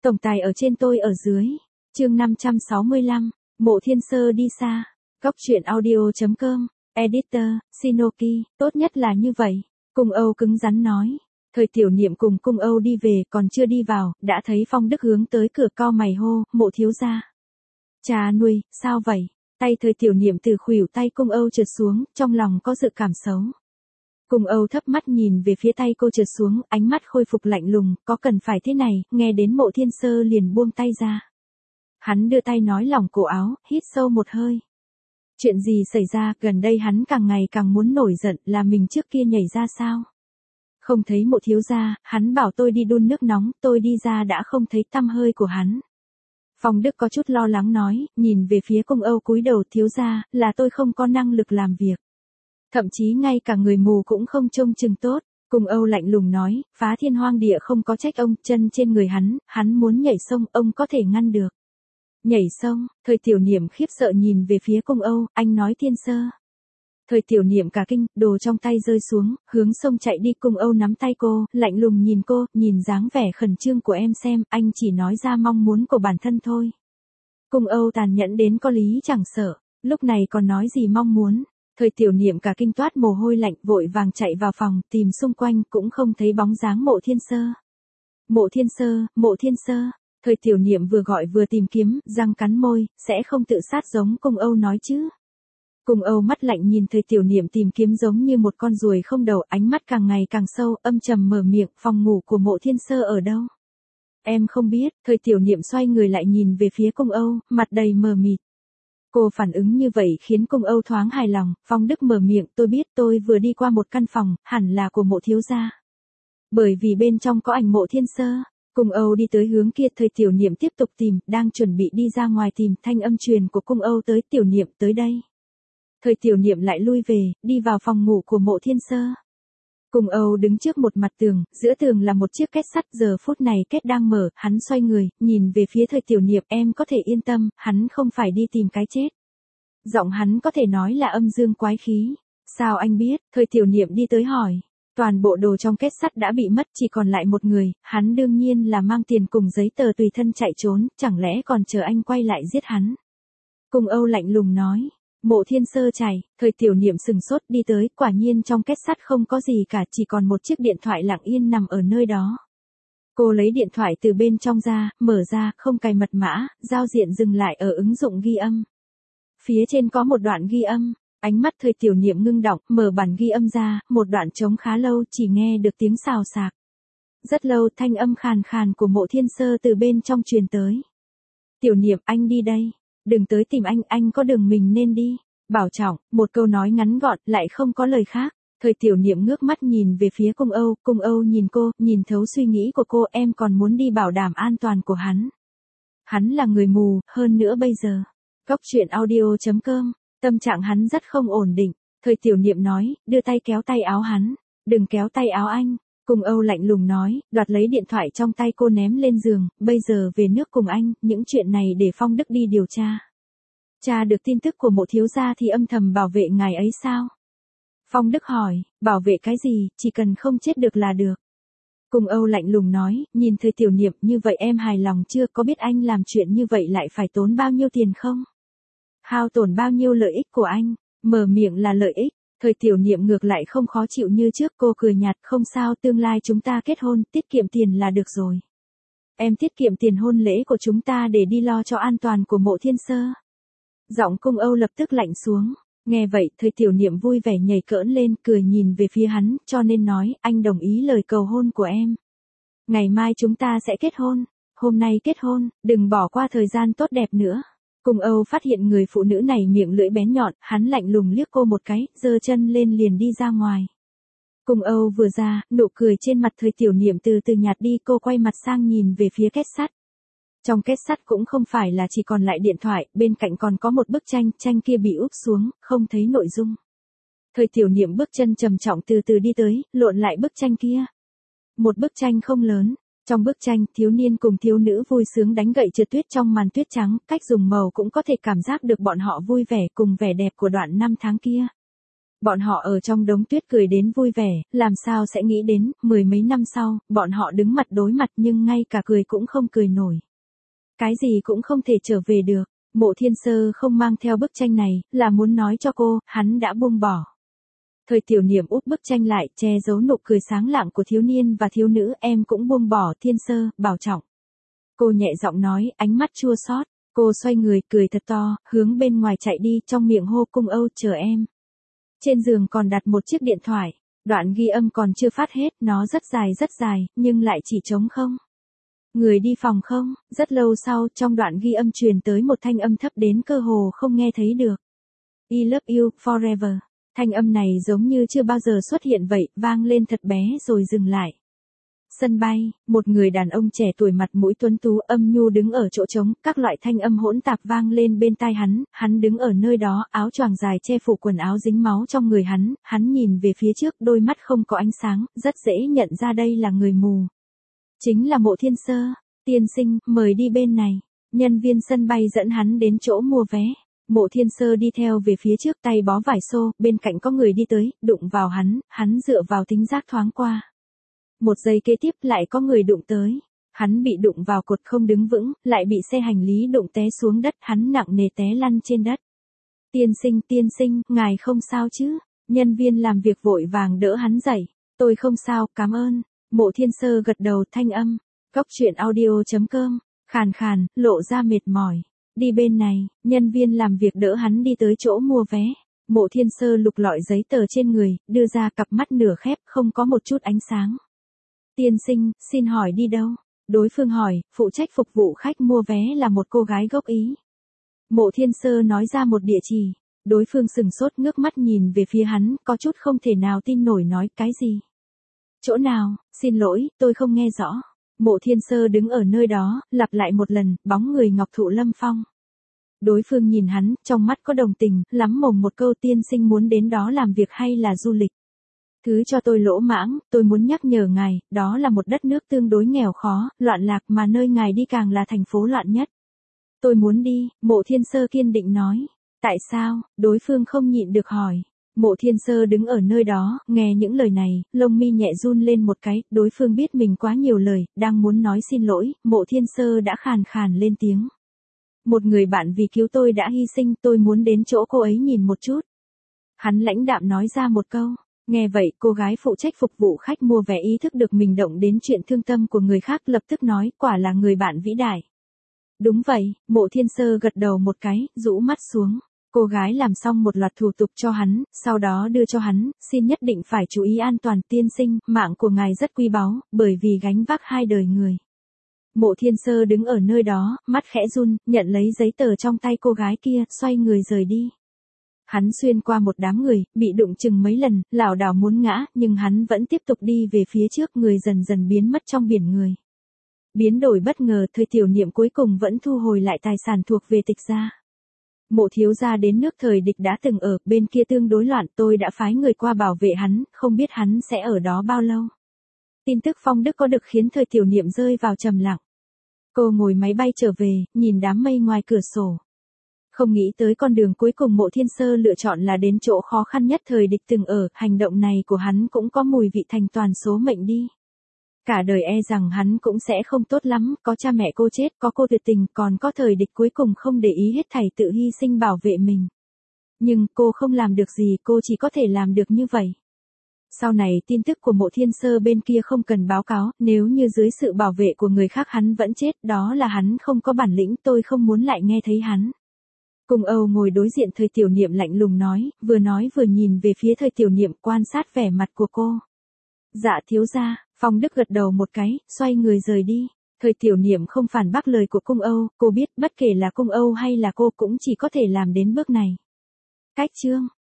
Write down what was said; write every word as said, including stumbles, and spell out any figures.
Tổng tài ở trên tôi ở dưới. Chương năm trăm sáu mươi lăm, Mộ Thiên Sơ đi xa. Góc truyện audio chấm com, Editor, Shinoki, tốt nhất là như vậy. Cung Âu cứng rắn nói. Thời Tiểu Niệm cùng Cung Âu đi về, còn chưa đi vào, đã thấy Phong Đức hướng tới cửa cau mày hô, Mộ thiếu gia. Cha nuôi, sao vậy? Tay Thời Tiểu Niệm từ khuỷu tay Cung Âu trượt xuống, trong lòng có dự cảm xấu. Cung Âu thấp mắt nhìn về phía tay cô trượt xuống, ánh mắt khôi phục lạnh lùng, có cần phải thế này, nghe đến Mộ Thiên Sơ liền buông tay ra. Hắn đưa tay nói lỏng cổ áo, hít sâu một hơi. Chuyện gì xảy ra, gần đây hắn càng ngày càng muốn nổi giận, là mình trước kia nhảy ra sao? Không thấy Mộ thiếu gia, hắn bảo tôi đi đun nước nóng, tôi đi ra đã không thấy tăm hơi của hắn. Phong Đức có chút lo lắng nói, nhìn về phía Cung Âu cúi đầu, thiếu gia, là tôi không có năng lực làm việc. Thậm chí ngay cả người mù cũng không trông chừng tốt. Cung Âu lạnh lùng nói, phá thiên hoang địa không có trách ông, chân trên người hắn, hắn muốn nhảy sông, ông có thể ngăn được. Nhảy sông, Thời Tiểu Niệm khiếp sợ nhìn về phía Cung Âu, anh nói Thiên Sơ. Thời Tiểu Niệm cả kinh, đồ trong tay rơi xuống, hướng sông chạy đi. Cung Âu nắm tay cô, lạnh lùng nhìn cô, nhìn dáng vẻ khẩn trương của em xem, anh chỉ nói ra mong muốn của bản thân thôi. Cung Âu tàn nhẫn đến có lý chẳng sợ, lúc này còn nói gì mong muốn. Thời Tiểu Niệm cả kinh toát mồ hôi lạnh, vội vàng chạy vào phòng, tìm xung quanh cũng không thấy bóng dáng Mộ Thiên Sơ. Mộ Thiên Sơ, Mộ Thiên Sơ. Thời Tiểu Niệm vừa gọi vừa tìm kiếm, răng cắn môi, sẽ không tự sát giống Cung Âu nói chứ. Cung Âu mắt lạnh nhìn Thời Tiểu Niệm tìm kiếm giống như một con ruồi không đầu, ánh mắt càng ngày càng sâu, âm trầm mở miệng, phòng ngủ của Mộ Thiên Sơ ở đâu? Em không biết. Thời Tiểu Niệm xoay người lại nhìn về phía Cung Âu, mặt đầy mờ mịt. Cô phản ứng như vậy khiến Cung Âu thoáng hài lòng. Phong Đức mở miệng, tôi biết, tôi vừa đi qua một căn phòng, hẳn là của Mộ thiếu gia. Bởi vì bên trong có ảnh Mộ Thiên Sơ. Cung Âu đi tới hướng kia, Thời Tiểu Niệm tiếp tục tìm, đang chuẩn bị đi ra ngoài tìm, thanh âm truyền của Cung Âu tới, Tiểu Niệm tới đây. Thời Tiểu Niệm lại lui về, đi vào phòng ngủ của Mộ Thiên Sơ. Cung Âu đứng trước một mặt tường, giữa tường là một chiếc két sắt, giờ phút này két đang mở, hắn xoay người, nhìn về phía Thời Tiểu Niệm, em có thể yên tâm, hắn không phải đi tìm cái chết. Giọng hắn có thể nói là âm dương quái khí. Sao anh biết? Thời Tiểu Niệm đi tới hỏi. Toàn bộ đồ trong két sắt đã bị mất, chỉ còn lại một người, hắn đương nhiên là mang tiền cùng giấy tờ tùy thân chạy trốn, chẳng lẽ còn chờ anh quay lại giết hắn. Cung Âu lạnh lùng nói. Mộ Thiên Sơ chạy, Thời Tiểu Niệm sừng sốt đi tới, quả nhiên trong két sắt không có gì cả, chỉ còn một chiếc điện thoại lặng yên nằm ở nơi đó. Cô lấy điện thoại từ bên trong ra, mở ra, không cài mật mã, giao diện dừng lại ở ứng dụng ghi âm. Phía trên có một đoạn ghi âm, ánh mắt Thời Tiểu Niệm ngưng đọng, mở bản ghi âm ra, một đoạn trống khá lâu, chỉ nghe được tiếng xào xạc. Rất lâu, thanh âm khàn khàn của Mộ Thiên Sơ từ bên trong truyền tới. Tiểu Niệm, anh đi đây. Đừng tới tìm anh, anh có đường mình nên đi. Bảo trọng, một câu nói ngắn gọn, lại không có lời khác. Thời Tiểu Niệm ngước mắt nhìn về phía Cung Âu, Cung Âu nhìn cô, nhìn thấu suy nghĩ của cô, em còn muốn đi bảo đảm an toàn của hắn. Hắn là người mù, hơn nữa bây giờ. Góc truyện audio chấm com, tâm trạng hắn rất không ổn định. Thời Tiểu Niệm nói, đưa tay kéo tay áo hắn. Đừng kéo tay áo anh. Cung Âu lạnh lùng nói, đoạt lấy điện thoại trong tay cô ném lên giường, bây giờ về nước cùng anh, những chuyện này để Phong Đức đi điều tra. Cha được tin tức của Mộ thiếu gia thì âm thầm bảo vệ ngài ấy sao? Phong Đức hỏi, bảo vệ cái gì, chỉ cần không chết được là được. Cung Âu lạnh lùng nói, nhìn Thời Tiểu Niệm, như vậy em hài lòng chưa, có biết anh làm chuyện như vậy lại phải tốn bao nhiêu tiền không? Hao tổn bao nhiêu lợi ích của anh, mở miệng là lợi ích. Thời Tiểu Niệm ngược lại không khó chịu như trước, cô cười nhạt, không sao, tương lai chúng ta kết hôn, tiết kiệm tiền là được rồi. Em tiết kiệm tiền hôn lễ của chúng ta để đi lo cho an toàn của Mộ Thiên Sơ. Giọng Cung Âu lập tức lạnh xuống, nghe vậy, Thời Tiểu Niệm vui vẻ nhảy cỡn lên, cười nhìn về phía hắn, cho nên nói, anh đồng ý lời cầu hôn của em. Ngày mai chúng ta sẽ kết hôn, hôm nay kết hôn, đừng bỏ qua thời gian tốt đẹp nữa. Cung Âu phát hiện người phụ nữ này miệng lưỡi bén nhọn, hắn lạnh lùng liếc cô một cái, giơ chân lên liền đi ra ngoài. Cung Âu vừa ra, nụ cười trên mặt Thời Tiểu Niệm từ từ nhạt đi, cô quay mặt sang nhìn về phía két sắt. Trong két sắt cũng không phải là chỉ còn lại điện thoại, bên cạnh còn có một bức tranh, tranh kia bị úp xuống, không thấy nội dung. Thời Tiểu Niệm bước chân trầm trọng từ từ đi tới, lộn lại bức tranh kia. Một bức tranh không lớn. Trong bức tranh, thiếu niên cùng thiếu nữ vui sướng đánh gậy trượt tuyết trong màn tuyết trắng, cách dùng màu cũng có thể cảm giác được bọn họ vui vẻ cùng vẻ đẹp của đoạn năm tháng kia. Bọn họ ở trong đống tuyết cười đến vui vẻ, làm sao sẽ nghĩ đến, mười mấy năm sau, bọn họ đứng mặt đối mặt nhưng ngay cả cười cũng không cười nổi. Cái gì cũng không thể trở về được. Mộ Thiên Sơ không mang theo bức tranh này, là muốn nói cho cô, hắn đã buông bỏ. Thời Tiểu Niệm úp bức tranh lại, che giấu nụ cười sáng lạng của thiếu niên và thiếu nữ, em cũng buông bỏ Thiên Sơ, bảo trọng. Cô nhẹ giọng nói, ánh mắt chua xót. Cô xoay người, cười thật to, hướng bên ngoài chạy đi, trong miệng hô Cung Âu chờ em. Trên giường còn đặt một chiếc điện thoại, đoạn ghi âm còn chưa phát hết, nó rất dài rất dài, nhưng lại chỉ trống không. Người đi phòng không, rất lâu sau, trong đoạn ghi âm truyền tới một thanh âm thấp đến cơ hồ không nghe thấy được. I love you, forever. Thanh âm này giống như chưa bao giờ xuất hiện vậy, vang lên thật bé rồi dừng lại. Sân bay, một người đàn ông trẻ tuổi mặt mũi tuấn tú âm nhu đứng ở chỗ trống, các loại thanh âm hỗn tạp vang lên bên tai hắn, hắn đứng ở nơi đó, áo choàng dài che phủ quần áo dính máu trong người hắn, hắn nhìn về phía trước, đôi mắt không có ánh sáng, rất dễ nhận ra đây là người mù. Chính là Mộ Thiên Sơ. Tiên sinh, mời đi bên này. Nhân viên sân bay dẫn hắn đến chỗ mua vé. Mộ Thiên Sơ đi theo về phía trước, tay bó vải xô, bên cạnh có người đi tới, đụng vào hắn, hắn dựa vào thính giác thoáng qua. Một giây kế tiếp lại có người đụng tới. Hắn bị đụng vào cột không đứng vững, lại bị xe hành lý đụng té xuống đất, hắn nặng nề té lăn trên đất. Tiên sinh, tiên sinh, ngài không sao chứ? Nhân viên làm việc vội vàng đỡ hắn dậy. Tôi không sao, cảm ơn. Mộ Thiên Sơ gật đầu, thanh âm. Góc truyện audio chấm com, khàn khàn, lộ ra mệt mỏi. Đi bên này, nhân viên làm việc đỡ hắn đi tới chỗ mua vé. Mộ Thiên Sơ lục lọi giấy tờ trên người, đưa ra cặp mắt nửa khép, không có một chút ánh sáng. Tiên sinh, xin hỏi đi đâu? Đối phương hỏi, phụ trách phục vụ khách mua vé là một cô gái gốc Ý. Mộ Thiên Sơ nói ra một địa chỉ. Đối phương sừng sốt ngước mắt nhìn về phía hắn, có chút không thể nào tin nổi, nói cái gì? Chỗ nào, xin lỗi, tôi không nghe rõ. Mộ Thiên Sơ đứng ở nơi đó, lặp lại một lần, bóng người Ngọc Thụ Lâm Phong. Đối phương nhìn hắn, trong mắt có đồng tình, lắm mồm một câu, tiên sinh muốn đến đó làm việc hay là du lịch? Thứ cho tôi lỗ mãng, tôi muốn nhắc nhở ngài, đó là một đất nước tương đối nghèo khó, loạn lạc mà nơi ngài đi càng là thành phố loạn nhất. Tôi muốn đi, Mộ Thiên Sơ kiên định nói. Tại sao? Đối phương không nhịn được hỏi. Mộ Thiên Sơ đứng ở nơi đó, nghe những lời này, lông mi nhẹ run lên một cái, đối phương biết mình quá nhiều lời, đang muốn nói xin lỗi, Mộ Thiên Sơ đã khàn khàn lên tiếng. Một người bạn vì cứu tôi đã hy sinh, tôi muốn đến chỗ cô ấy nhìn một chút. Hắn lãnh đạm nói ra một câu. Nghe vậy, cô gái phụ trách phục vụ khách mua vé ý thức được mình động đến chuyện thương tâm của người khác, lập tức nói, quả là người bạn vĩ đại. Đúng vậy, Mộ Thiên Sơ gật đầu một cái, rũ mắt xuống. Cô gái làm xong một loạt thủ tục cho hắn, sau đó đưa cho hắn, xin nhất định phải chú ý an toàn, tiên sinh, mạng của ngài rất quý báu, bởi vì gánh vác hai đời người. Mộ Thiên Sơ đứng ở nơi đó, mắt khẽ run, nhận lấy giấy tờ trong tay cô gái kia, xoay người rời đi. Hắn xuyên qua một đám người, bị đụng chừng mấy lần, lảo đảo muốn ngã, nhưng hắn vẫn tiếp tục đi về phía trước, người dần dần biến mất trong biển người. Biến đổi bất ngờ, Thời Tiểu Niệm cuối cùng vẫn thu hồi lại tài sản thuộc về Tịch gia. Mộ thiếu gia đến nước thời địch đã từng ở, bên kia tương đối loạn, tôi đã phái người qua bảo vệ hắn, không biết hắn sẽ ở đó bao lâu. Tin tức Phong Đức có được khiến Thời Tiểu Niệm rơi vào trầm lặng. Cô ngồi máy bay trở về, nhìn đám mây ngoài cửa sổ. Không nghĩ tới con đường cuối cùng Mộ Thiên Sơ lựa chọn là đến chỗ khó khăn nhất thời địch từng ở, hành động này của hắn cũng có mùi vị thành toàn số mệnh đi. Cả đời e rằng hắn cũng sẽ không tốt lắm, có cha mẹ cô chết, có cô tuyệt tình, còn có thời địch cuối cùng không để ý hết thảy tự hy sinh bảo vệ mình. Nhưng cô không làm được gì, cô chỉ có thể làm được như vậy. Sau này tin tức của Mộ Thiên Sơ bên kia không cần báo cáo, nếu như dưới sự bảo vệ của người khác hắn vẫn chết, đó là hắn không có bản lĩnh, tôi không muốn lại nghe thấy hắn. Cung Âu ngồi đối diện Thời Tiểu Niệm lạnh lùng nói, vừa nói vừa nhìn về phía Thời Tiểu Niệm, quan sát vẻ mặt của cô. Dạ thiếu gia. Phong Đức gật đầu một cái, xoay người rời đi. Thời Tiểu Niệm không phản bác lời của Cung Âu, cô biết bất kể là Cung Âu hay là cô cũng chỉ có thể làm đến bước này. Cách chương